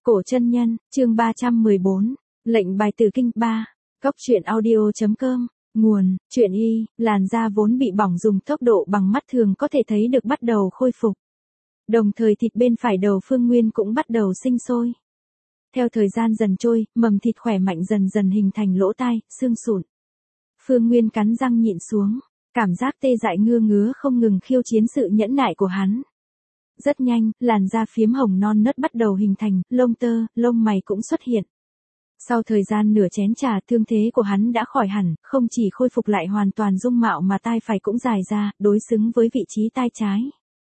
Cổ chân nhân, chương 314, lệnh bài tử kinh 3, Cóc truyện audio.com, nguồn, truyện y, làn da vốn bị bỏng dùng tốc độ bằng mắt thường có thể thấy được bắt đầu khôi phục. Đồng thời thịt bên phải đầu Phương Nguyên cũng bắt đầu sinh sôi. Theo thời gian dần trôi, mầm thịt khỏe mạnh dần dần hình thành lỗ tai, xương sụn. Phương Nguyên cắn răng nhịn xuống, cảm giác tê dại ngứa không ngừng khiêu chiến sự nhẫn nại của hắn. Rất nhanh, làn da phiếm hồng non nớt bắt đầu hình thành, lông tơ, lông mày cũng xuất hiện. Sau thời gian nửa chén trà, thương thế của hắn đã khỏi hẳn, không chỉ khôi phục lại hoàn toàn dung mạo mà tai phải cũng dài ra, đối xứng với vị trí tai trái.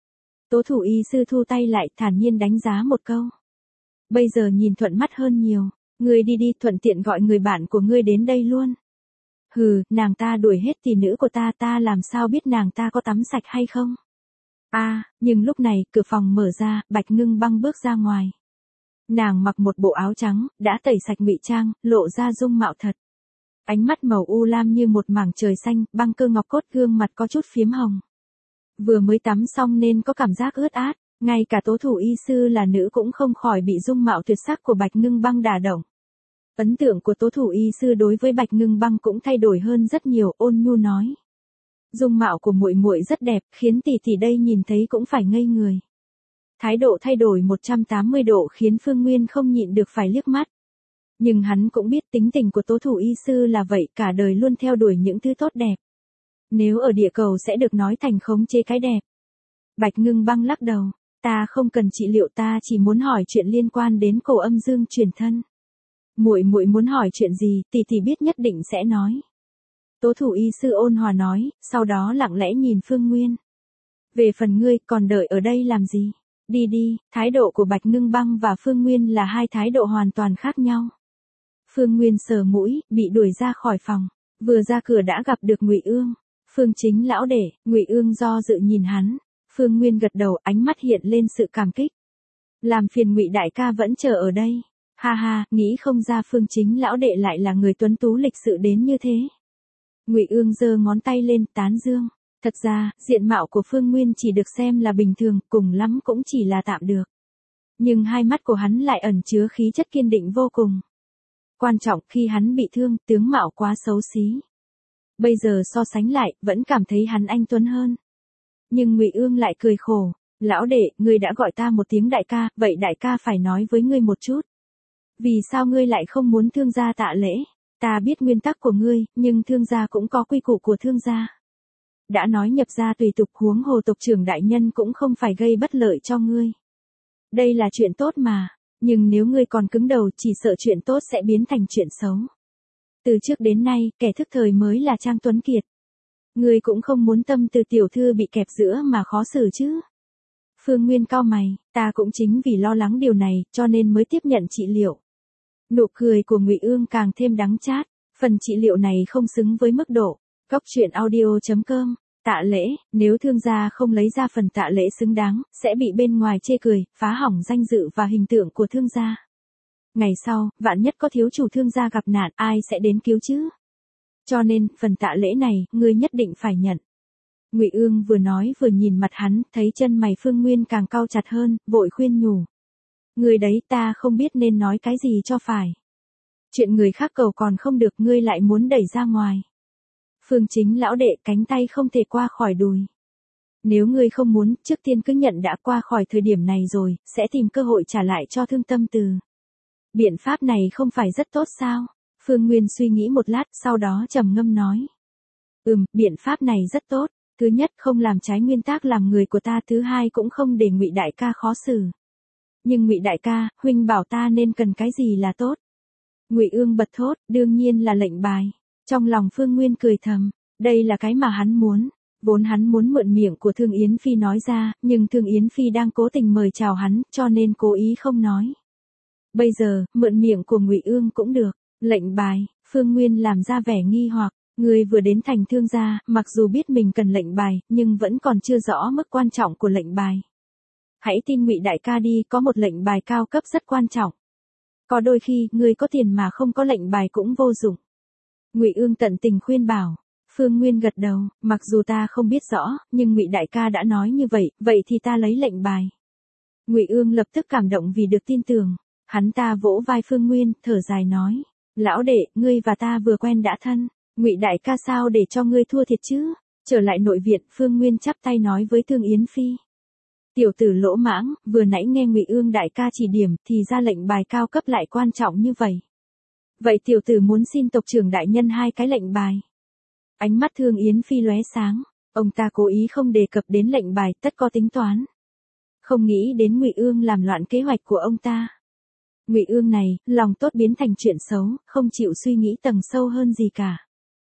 Tố thủ y sư thu tay lại, thản nhiên đánh giá một câu. Bây giờ nhìn thuận mắt hơn nhiều, ngươi đi đi, thuận tiện gọi người bạn của ngươi đến đây luôn. Hừ, nàng ta đuổi hết tỷ nữ của ta làm sao biết nàng ta có tắm sạch hay không? Nhưng lúc này, cửa phòng mở ra, Bạch Ngưng Băng bước ra ngoài. Nàng mặc một bộ áo trắng, đã tẩy sạch ngụy trang, lộ ra dung mạo thật. Ánh mắt màu u lam như một mảng trời xanh, băng cơ ngọc cốt, gương mặt có chút phiếm hồng. Vừa mới tắm xong nên có cảm giác ướt át, ngay cả tố thủ y sư là nữ cũng không khỏi bị dung mạo tuyệt sắc của Bạch Ngưng Băng đả động. Ấn tượng của tố thủ y sư đối với Bạch Ngưng Băng cũng thay đổi hơn rất nhiều, ôn nhu nói. Dung mạo của muội muội rất đẹp, khiến tỷ tỷ đây nhìn thấy cũng phải ngây người. Thái độ thay đổi 180 độ khiến Phương Nguyên không nhịn được phải liếc mắt. Nhưng hắn cũng biết tính tình của tố thủ y sư là vậy, cả đời luôn theo đuổi những thứ tốt đẹp. Nếu ở địa cầu sẽ được nói thành khống chế cái đẹp. Bạch Ngưng Băng lắc đầu, ta không cần trị liệu, ta chỉ muốn hỏi chuyện liên quan đến cổ âm dương truyền thân. Muội muốn hỏi chuyện gì, tỷ tỷ biết nhất định sẽ nói. Tố thủ y sư ôn hòa nói, sau đó lặng lẽ nhìn Phương Nguyên. Về phần ngươi, còn đợi ở đây làm gì? Đi đi, thái độ của Bạch Ngưng Băng và Phương Nguyên là hai thái độ hoàn toàn khác nhau. Phương Nguyên sờ mũi, bị đuổi ra khỏi phòng, vừa ra cửa đã gặp được Ngụy Ương. Phương Chính lão đệ, Ngụy Ương do dự nhìn hắn. Phương Nguyên gật đầu, ánh mắt hiện lên sự cảm kích. Làm phiền Ngụy đại ca vẫn chờ ở đây. Ha, nghĩ không ra Phương Chính lão đệ lại là người tuấn tú lịch sự đến như thế. Ngụy Ương giơ ngón tay lên, tán dương. Thật ra, diện mạo của Phương Nguyên chỉ được xem là bình thường, cùng lắm cũng chỉ là tạm được. Nhưng hai mắt của hắn lại ẩn chứa khí chất kiên định vô cùng. Quan trọng khi hắn bị thương, tướng mạo quá xấu xí. Bây giờ so sánh lại, vẫn cảm thấy hắn anh tuấn hơn. Nhưng Ngụy Ương lại cười khổ. Lão đệ, ngươi đã gọi ta một tiếng đại ca, vậy đại ca phải nói với ngươi một chút. Vì sao ngươi lại không muốn thương gia tạ lễ? Ta biết nguyên tắc của ngươi, nhưng thương gia cũng có quy củ của thương gia. Đã nói nhập gia tùy tục, huống hồ tộc trưởng đại nhân cũng không phải gây bất lợi cho ngươi. Đây là chuyện tốt mà, nhưng nếu ngươi còn cứng đầu chỉ sợ chuyện tốt sẽ biến thành chuyện xấu. Từ trước đến nay, kẻ thức thời mới là Trang Tuấn Kiệt. Ngươi cũng không muốn tâm tư tiểu thư bị kẹp giữa mà khó xử chứ. Phương Nguyên cau mày, ta cũng chính vì lo lắng điều này, cho nên mới tiếp nhận trị liệu. Nụ cười của Ngụy Ương càng thêm đắng chát, phần trị liệu này không xứng với mức độ. Cóc truyện audio.com, tạ lễ, nếu thương gia không lấy ra phần tạ lễ xứng đáng, sẽ bị bên ngoài chê cười, phá hỏng danh dự và hình tượng của thương gia. Ngày sau, vạn nhất có thiếu chủ thương gia gặp nạn, ai sẽ đến cứu chứ? Cho nên, phần tạ lễ này, ngươi nhất định phải nhận. Ngụy Ương vừa nói vừa nhìn mặt hắn, thấy chân mày Phương Nguyên càng cau chặt hơn, vội khuyên nhủ. Ngươi đấy, ta không biết nên nói cái gì cho phải. Chuyện người khác cầu còn không được, ngươi lại muốn đẩy ra ngoài. Phương Chính lão đệ, cánh tay không thể qua khỏi đùi. Nếu ngươi không muốn, trước tiên cứ nhận đã qua khỏi thời điểm này rồi, sẽ tìm cơ hội trả lại cho Thương Tâm Từ. Biện pháp này không phải rất tốt sao? Phương Nguyên suy nghĩ một lát, sau đó trầm ngâm nói. Biện pháp này rất tốt. Thứ nhất, không làm trái nguyên tắc làm người của ta, thứ hai cũng không để Ngụy đại ca khó xử. Nhưng Ngụy đại ca, huynh bảo ta nên cần cái gì là tốt? Ngụy Ương bật thốt, đương nhiên là lệnh bài. Trong lòng Phương Nguyên cười thầm, đây là cái mà hắn muốn. Vốn hắn muốn mượn miệng của Thương Yến Phi nói ra, nhưng Thương Yến Phi đang cố tình mời chào hắn, cho nên cố ý không nói. Bây giờ, mượn miệng của Ngụy Ương cũng được. Lệnh bài, Phương Nguyên làm ra vẻ nghi hoặc, người vừa đến thành thương gia, mặc dù biết mình cần lệnh bài, nhưng vẫn còn chưa rõ mức quan trọng của lệnh bài. Hãy tin Ngụy đại ca đi, có một lệnh bài cao cấp rất quan trọng. Có đôi khi, người có tiền mà không có lệnh bài cũng vô dụng. Ngụy Ương tận tình khuyên bảo. Phương Nguyên gật đầu, mặc dù ta không biết rõ, nhưng Ngụy đại ca đã nói như vậy, vậy thì ta lấy lệnh bài. Ngụy Ương lập tức cảm động vì được tin tưởng. Hắn ta vỗ vai Phương Nguyên, thở dài nói. Lão đệ, ngươi và ta vừa quen đã thân. Ngụy đại ca sao để cho ngươi thua thiệt chứ? Trở lại nội viện, Phương Nguyên chắp tay nói với Thương Yến Phi. Tiểu tử lỗ mãng, vừa nãy nghe Ngụy Ương đại ca chỉ điểm thì ra lệnh bài cao cấp lại quan trọng như vậy. Vậy tiểu tử muốn xin tộc trưởng đại nhân 2 cái lệnh bài. Ánh mắt Thương Yến Phi lóe sáng, ông ta cố ý không đề cập đến lệnh bài, tất có tính toán. Không nghĩ đến Ngụy Ương làm loạn kế hoạch của ông ta. Ngụy Ương này, lòng tốt biến thành chuyện xấu, không chịu suy nghĩ tầng sâu hơn gì cả.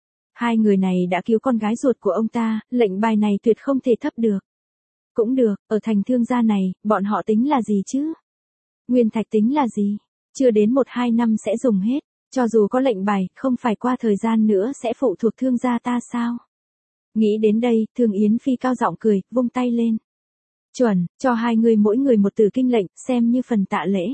2 người này đã cứu con gái ruột của ông ta, lệnh bài này tuyệt không thể thấp được. Cũng được, ở thành Thương gia này, bọn họ tính là gì chứ? Nguyên thạch tính là gì? Chưa đến 1-2 năm sẽ dùng hết, cho dù có lệnh bài, không phải qua thời gian nữa sẽ phụ thuộc Thương gia ta sao? Nghĩ đến đây, Thương Yến Phi cao giọng cười, vung tay lên. Chuẩn, cho 2 người mỗi người một tử kinh lệnh, xem như phần tạ lễ.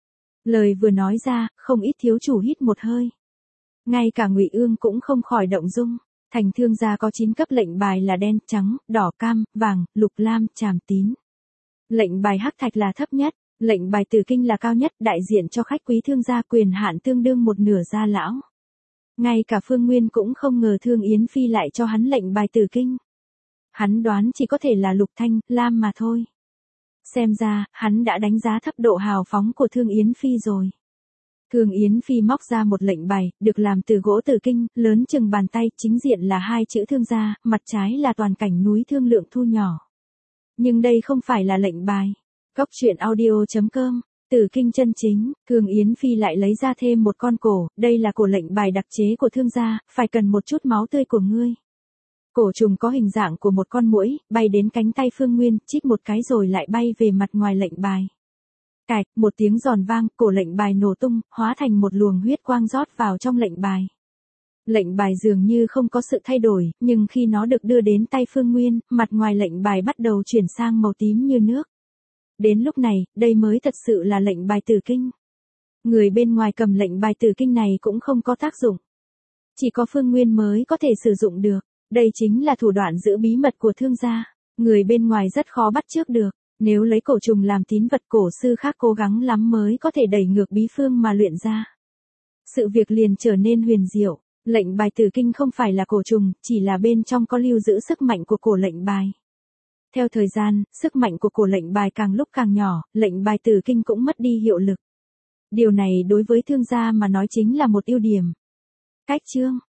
Lời vừa nói ra, không ít thiếu chủ hít một hơi. Ngay cả Ngụy Ương cũng không khỏi động dung. Thành Thương gia có 9 cấp lệnh bài là đen, trắng, đỏ, cam, vàng, lục lam, tràm tín. Lệnh bài hắc thạch là thấp nhất, lệnh bài tử kinh là cao nhất, đại diện cho khách quý Thương gia, quyền hạn tương đương 1/2 gia lão. Ngay cả Phương Nguyên cũng không ngờ Thương Yến Phi lại cho hắn lệnh bài tử kinh. Hắn đoán chỉ có thể là lục thanh, lam mà thôi. Xem ra, hắn đã đánh giá thấp độ hào phóng của Thương Yến Phi rồi. Thương Yến Phi móc ra một lệnh bài, được làm từ gỗ tử kinh, lớn chừng bàn tay, chính diện là 2 chữ Thương gia, mặt trái là toàn cảnh núi Thương Lượng thu nhỏ. Nhưng đây không phải là lệnh bài. Cóc truyện audio.com, Tử kinh chân chính, Thương Yến Phi lại lấy ra thêm một con cổ, đây là cổ lệnh bài đặc chế của Thương gia, phải cần một chút máu tươi của ngươi. Cổ trùng có hình dạng của một con muỗi, bay đến cánh tay Phương Nguyên, chích một cái rồi lại bay về mặt ngoài lệnh bài. Cạch, một tiếng giòn vang, cổ lệnh bài nổ tung, hóa thành một luồng huyết quang rót vào trong lệnh bài. Lệnh bài dường như không có sự thay đổi, nhưng khi nó được đưa đến tay Phương Nguyên, mặt ngoài lệnh bài bắt đầu chuyển sang màu tím như nước. Đến lúc này, đây mới thật sự là lệnh bài tử kinh. Người bên ngoài cầm lệnh bài tử kinh này cũng không có tác dụng. Chỉ có Phương Nguyên mới có thể sử dụng được. Đây chính là thủ đoạn giữ bí mật của Thương gia. Người bên ngoài rất khó bắt chước được. Nếu lấy cổ trùng làm tín vật, cổ sư khác cố gắng lắm mới có thể đẩy ngược bí phương mà luyện ra. Sự việc liền trở nên huyền diệu. Lệnh bài tử kinh không phải là cổ trùng, chỉ là bên trong có lưu giữ sức mạnh của cổ lệnh bài. Theo thời gian, sức mạnh của cổ lệnh bài càng lúc càng nhỏ, lệnh bài tử kinh cũng mất đi hiệu lực. Điều này đối với Thương gia mà nói chính là một ưu điểm. Cách chương